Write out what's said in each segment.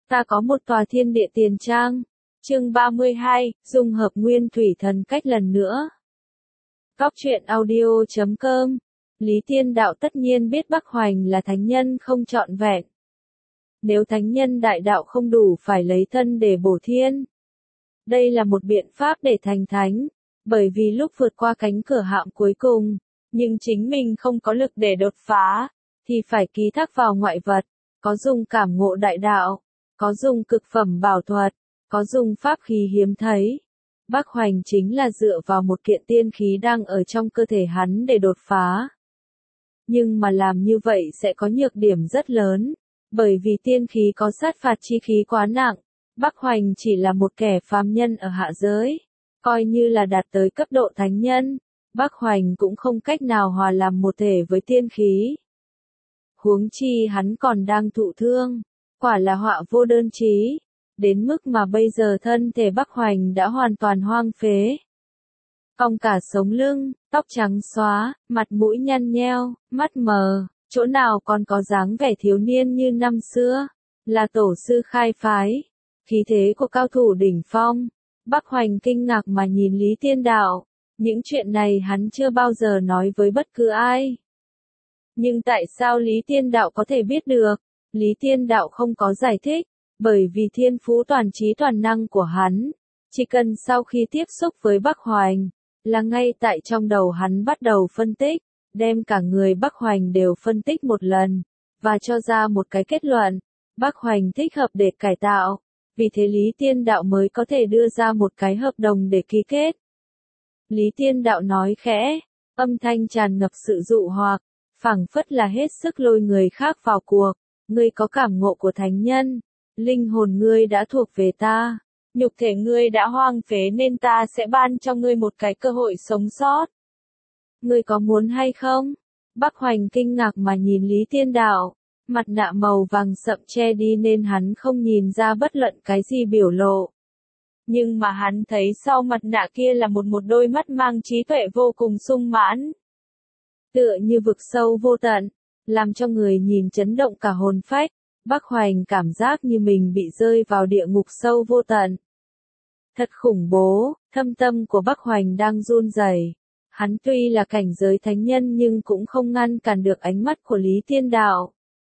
Ta có một tòa thiên địa tiền trang. Chương 32, dung hợp nguyên thủy thần cách lần nữa. Góc truyện audio.com. Lý Tiên Đạo tất nhiên biết Bắc Hoành là thánh nhân không trọn vẹn. Nếu thánh nhân đại đạo không đủ phải lấy thân để bổ thiên. Đây là một biện pháp để thành thánh, bởi vì lúc vượt qua cánh cửa hạm cuối cùng, nhưng chính mình không có lực để đột phá, thì phải ký thác vào ngoại vật, có dùng cảm ngộ đại đạo, có dùng cực phẩm bảo thuật, có dùng pháp khí hiếm thấy. Bắc Hoành chính là dựa vào một kiện tiên khí đang ở trong cơ thể hắn để đột phá. Nhưng mà làm như vậy sẽ có nhược điểm rất lớn, bởi vì tiên khí có sát phạt chi khí quá nặng. Bắc Hoành chỉ là một kẻ phàm nhân ở hạ giới, coi như là đạt tới cấp độ thánh nhân, Bắc Hoành cũng không cách nào hòa làm một thể với tiên khí. Huống chi hắn còn đang thụ thương, quả là họa vô đơn chí, đến mức mà bây giờ thân thể Bắc Hoành đã hoàn toàn hoang phế. Cong cả sống lưng, tóc trắng xóa, mặt mũi nhăn nheo, mắt mờ, chỗ nào còn có dáng vẻ thiếu niên như năm xưa, là tổ sư khai phái, khí thế của cao thủ đỉnh phong. Bắc Hoành kinh ngạc mà nhìn Lý Tiên Đạo, những chuyện này hắn chưa bao giờ nói với bất cứ ai. Nhưng tại sao Lý Tiên Đạo có thể biết được? Lý Tiên Đạo không có giải thích, bởi vì thiên phú toàn trí toàn năng của hắn, chỉ cần sau khi tiếp xúc với Bắc Hoành, là ngay tại trong đầu hắn bắt đầu phân tích, đem cả người Bắc Hoành đều phân tích một lần, và cho ra một cái kết luận, Bắc Hoành thích hợp để cải tạo, vì thế Lý Tiên Đạo mới có thể đưa ra một cái hợp đồng để ký kết. Lý Tiên Đạo nói khẽ, âm thanh tràn ngập sự dụ hoặc, phảng phất là hết sức lôi người khác vào cuộc, ngươi có cảm ngộ của thánh nhân, linh hồn ngươi đã thuộc về ta, nhục thể ngươi đã hoang phế nên ta sẽ ban cho ngươi một cái cơ hội sống sót. Ngươi có muốn hay không? Bắc Hoành kinh ngạc mà nhìn Lý Tiên Đạo, mặt nạ màu vàng sậm che đi nên hắn không nhìn ra bất luận cái gì biểu lộ. Nhưng mà hắn thấy sau mặt nạ kia là một đôi mắt mang trí tuệ vô cùng sung mãn. Tựa như vực sâu vô tận, làm cho người nhìn chấn động cả hồn phách. Bắc Hoành cảm giác như mình bị rơi vào địa ngục sâu vô tận. Thật khủng bố, thâm tâm của Bắc Hoành đang run rẩy. Hắn tuy là cảnh giới thánh nhân nhưng cũng không ngăn cản được ánh mắt của Lý Tiên Đạo.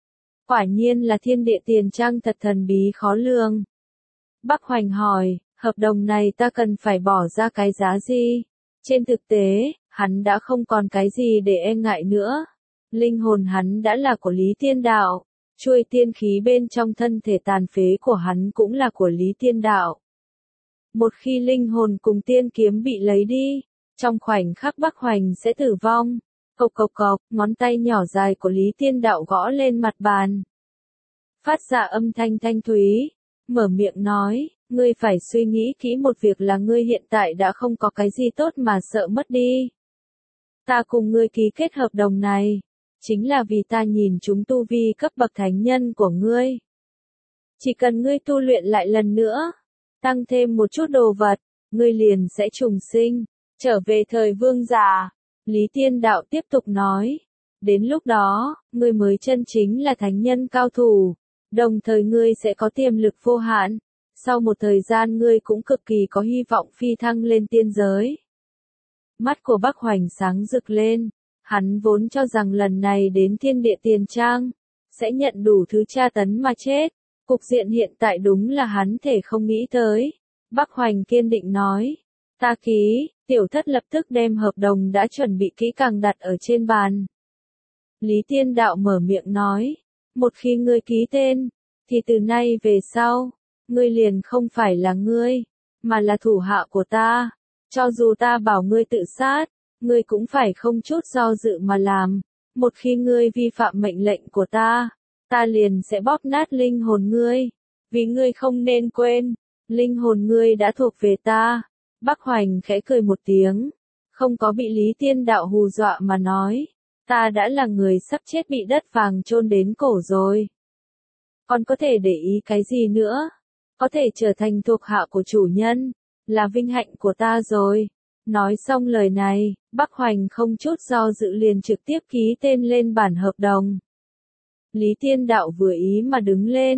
Quả nhiên là thiên địa tiền trang thật thần bí khó lường. Bắc Hoành hỏi, hợp đồng này ta cần phải bỏ ra cái giá gì? Trên thực tế, hắn đã không còn cái gì để e ngại nữa. Linh hồn hắn đã là của Lý Tiên Đạo. Chuôi tiên khí bên trong thân thể tàn phế của hắn cũng là của Lý Tiên Đạo. Một khi linh hồn cùng tiên kiếm bị lấy đi, trong khoảnh khắc Bắc Hoành sẽ tử vong. Cộc cộc cộc, ngón tay nhỏ dài của Lý Tiên Đạo gõ lên mặt bàn. Phát ra âm thanh thanh thúy, mở miệng nói, ngươi phải suy nghĩ kỹ một việc là ngươi hiện tại đã không có cái gì tốt mà sợ mất đi. Ta cùng ngươi ký kết hợp đồng này, chính là vì ta nhìn chúng tu vi cấp bậc thánh nhân của ngươi. Chỉ cần ngươi tu luyện lại lần nữa, tăng thêm một chút đồ vật, ngươi liền sẽ trùng sinh, trở về thời vương giả. Lý Tiên Đạo tiếp tục nói, đến lúc đó, ngươi mới chân chính là thánh nhân cao thủ, đồng thời ngươi sẽ có tiềm lực vô hạn, sau một thời gian ngươi cũng cực kỳ có hy vọng phi thăng lên tiên giới. Mắt của Bắc Hoành sáng rực lên. Hắn vốn cho rằng lần này đến thiên địa tiền trang, sẽ nhận đủ thứ tra tấn mà chết. Cục diện hiện tại đúng là hắn thể không nghĩ tới. Bắc Hoành kiên định nói, ta ký. Tiểu thất lập tức đem hợp đồng đã chuẩn bị kỹ càng đặt ở trên bàn. Lý Tiên Đạo mở miệng nói, một khi ngươi ký tên, thì từ nay về sau, ngươi liền không phải là ngươi, mà là thủ hạ của ta. Cho dù ta bảo ngươi tự sát, ngươi cũng phải không chút do dự mà làm. Một khi ngươi vi phạm mệnh lệnh của ta, ta liền sẽ bóp nát linh hồn ngươi. Vì ngươi không nên quên, linh hồn ngươi đã thuộc về ta. Bắc Hoành khẽ cười một tiếng, không có bị Lý Tiên Đạo hù dọa mà nói, ta đã là người sắp chết bị đất vàng chôn đến cổ rồi. Còn có thể để ý cái gì nữa? Có thể trở thành thuộc hạ của chủ nhân, là vinh hạnh của ta rồi. Nói xong lời này, Bắc Hoành không chút do dự liền trực tiếp ký tên lên bản hợp đồng. Lý Tiên Đạo vừa ý mà đứng lên,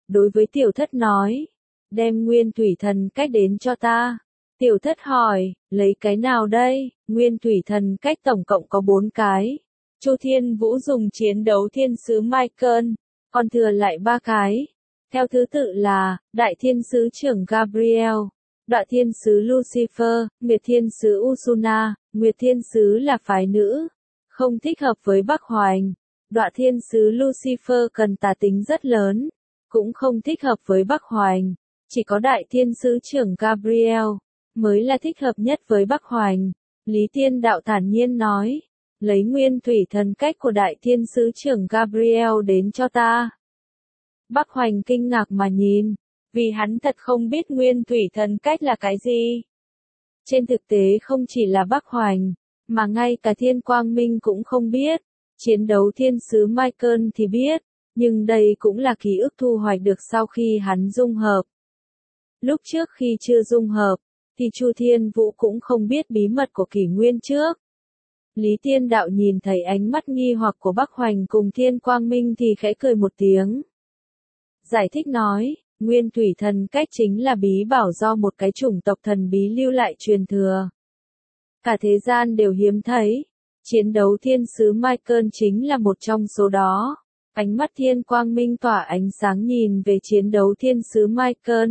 đối với tiểu thất nói, đem nguyên thủy thần cách đến cho ta. Tiểu thất hỏi, lấy cái nào đây? Nguyên thủy thần cách tổng cộng có 4 cái. Chu Thiên Vũ dùng chiến đấu thiên sứ Michael, còn thừa lại 3 cái. Theo thứ tự là, đại thiên sứ trưởng Gabriel, đại thiên sứ Lucifer, nguyệt thiên sứ Usuna, nguyệt thiên sứ là phái nữ, không thích hợp với Bắc Hoành. Đại thiên sứ Lucifer cần tà tính rất lớn, cũng không thích hợp với Bắc Hoành. Chỉ có đại thiên sứ trưởng Gabriel mới là thích hợp nhất với Bắc Hoành. Lý Tiên Đạo thản nhiên nói, lấy nguyên thủy thần cách của đại thiên sứ trưởng Gabriel đến cho ta. Bắc Hoành kinh ngạc mà nhìn, vì hắn thật không biết nguyên thủy thần cách là cái gì. Trên thực tế không chỉ là Bắc Hoành, mà ngay cả Thiên Quang Minh cũng không biết. Chiến đấu thiên sứ Michael thì biết, nhưng đây cũng là ký ức thu hoạch được sau khi hắn dung hợp. Lúc trước khi chưa dung hợp, thì Chu Thiên Vũ cũng không biết bí mật của kỷ nguyên trước. Lý Tiên Đạo nhìn thấy ánh mắt nghi hoặc của Bắc Hoành cùng Thiên Quang Minh thì khẽ cười một tiếng. Giải thích nói, nguyên thủy thần cách chính là bí bảo do một cái chủng tộc thần bí lưu lại truyền thừa. Cả thế gian đều hiếm thấy. Chiến đấu thiên sứ Michael chính là một trong số đó. Ánh mắt Thiên Quang Minh tỏa ánh sáng nhìn về chiến đấu thiên sứ Michael.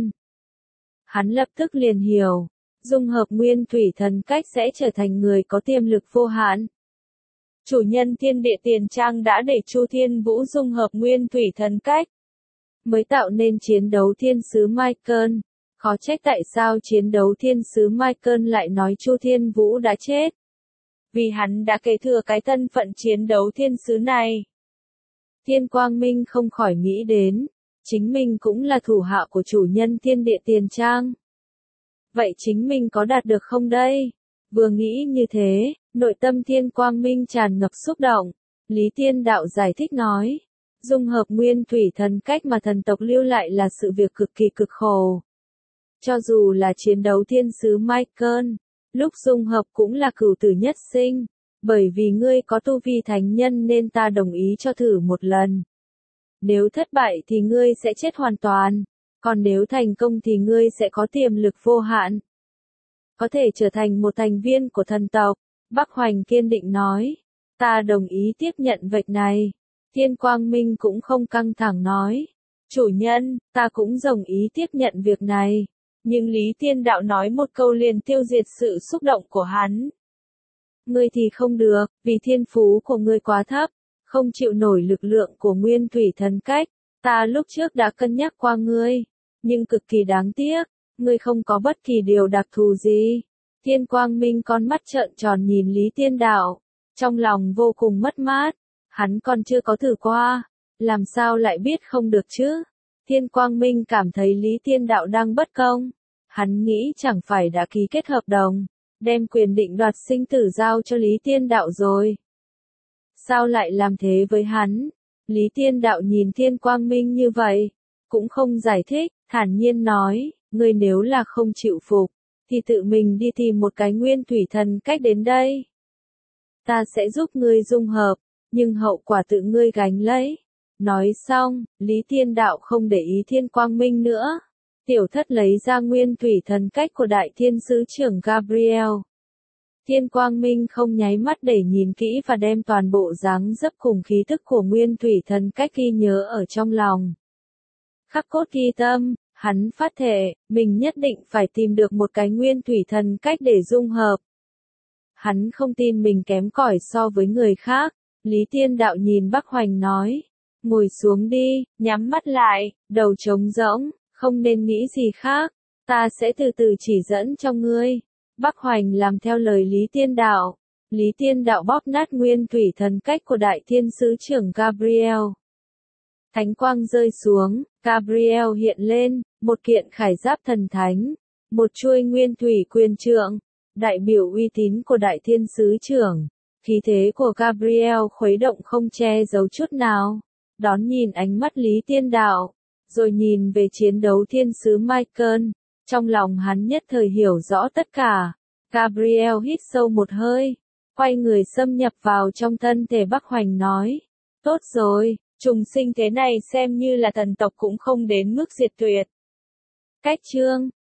Hắn lập tức liền hiểu, dung hợp nguyên thủy thần cách sẽ trở thành người có tiềm lực vô hạn. Chủ nhân Thiên Địa Tiền Trang đã để Chu Thiên Vũ dung hợp nguyên thủy thần cách, mới tạo nên chiến đấu thiên sứ Michael. Khó trách tại sao chiến đấu thiên sứ Michael lại nói Chu Thiên Vũ đã chết. Vì hắn đã kế thừa cái thân phận chiến đấu thiên sứ này. Thiên Quang Minh không khỏi nghĩ đến, chính mình cũng là thủ hạ của chủ nhân Thiên Địa Tiền Trang. Vậy chính mình có đạt được không đây? Vừa nghĩ như thế, nội tâm Thiên Quang Minh tràn ngập xúc động. Lý Tiên Đạo giải thích nói, dung hợp nguyên thủy thần cách mà thần tộc lưu lại là sự việc cực kỳ cực khổ. Cho dù là chiến đấu thiên sứ Michael, lúc dung hợp cũng là cửu tử nhất sinh, bởi vì ngươi có tu vi thánh nhân nên ta đồng ý cho thử một lần. Nếu thất bại thì ngươi sẽ chết hoàn toàn, còn nếu thành công thì ngươi sẽ có tiềm lực vô hạn. Có thể trở thành một thành viên của thần tộc, Bắc Hoành kiên định nói. Ta đồng ý tiếp nhận việc này. Thiên Quang Minh cũng không căng thẳng nói. Chủ nhân, ta cũng đồng ý tiếp nhận việc này. Nhưng Lý Tiên Đạo nói một câu liền tiêu diệt sự xúc động của hắn. Ngươi thì không được, vì thiên phú của ngươi quá thấp, không chịu nổi lực lượng của nguyên thủy thần cách. Ta lúc trước đã cân nhắc qua ngươi, nhưng cực kỳ đáng tiếc, ngươi không có bất kỳ điều đặc thù gì. Thiên Quang Minh con mắt trợn tròn nhìn Lý Tiên Đạo, trong lòng vô cùng mất mát, hắn còn chưa có thử qua, làm sao lại biết không được chứ? Thiên Quang Minh cảm thấy Lý Tiên Đạo đang bất công, hắn nghĩ chẳng phải đã ký kết hợp đồng, đem quyền định đoạt sinh tử giao cho Lý Tiên Đạo rồi. Sao lại làm thế với hắn? Lý Tiên Đạo nhìn Thiên Quang Minh như vậy, cũng không giải thích, thản nhiên nói, ngươi nếu là không chịu phục, thì tự mình đi tìm một cái nguyên thủy thần cách đến đây. Ta sẽ giúp ngươi dung hợp, nhưng hậu quả tự ngươi gánh lấy. Nói xong, Lý Tiên Đạo không để ý Thiên Quang Minh nữa. Tiểu thất lấy ra nguyên thủy thần cách của đại thiên sứ trưởng Gabriel. Thiên Quang Minh không nháy mắt để nhìn kỹ và đem toàn bộ dáng dấp cùng khí thức của nguyên thủy thần cách ghi nhớ ở trong lòng. Khắc cốt ghi tâm, hắn phát thệ, mình nhất định phải tìm được một cái nguyên thủy thần cách để dung hợp. Hắn không tin mình kém cỏi so với người khác. Lý Tiên Đạo nhìn Bắc Hoành nói, ngồi xuống đi, nhắm mắt lại, đầu trống rỗng, không nên nghĩ gì khác, ta sẽ từ từ chỉ dẫn cho ngươi. Bắc Hoành làm theo lời Lý Tiên Đạo. Lý Tiên Đạo bóp nát nguyên thủy thần cách của đại thiên sứ trưởng Gabriel. Thánh quang rơi xuống, Gabriel hiện lên, một kiện khải giáp thần thánh, một chuôi nguyên thủy quyền trượng, đại biểu uy tín của đại thiên sứ trưởng. Khí thế của Gabriel khuấy động không che giấu chút nào, đón nhìn ánh mắt Lý Tiên Đạo, rồi nhìn về chiến đấu thiên sứ Michael, trong lòng hắn nhất thời hiểu rõ tất cả. Gabriel hít sâu một hơi, quay người xâm nhập vào trong thân thể Bắc Hoành nói, tốt rồi, Trùng sinh thế này xem như là thần tộc cũng không đến mức diệt tuyệt. Cách chương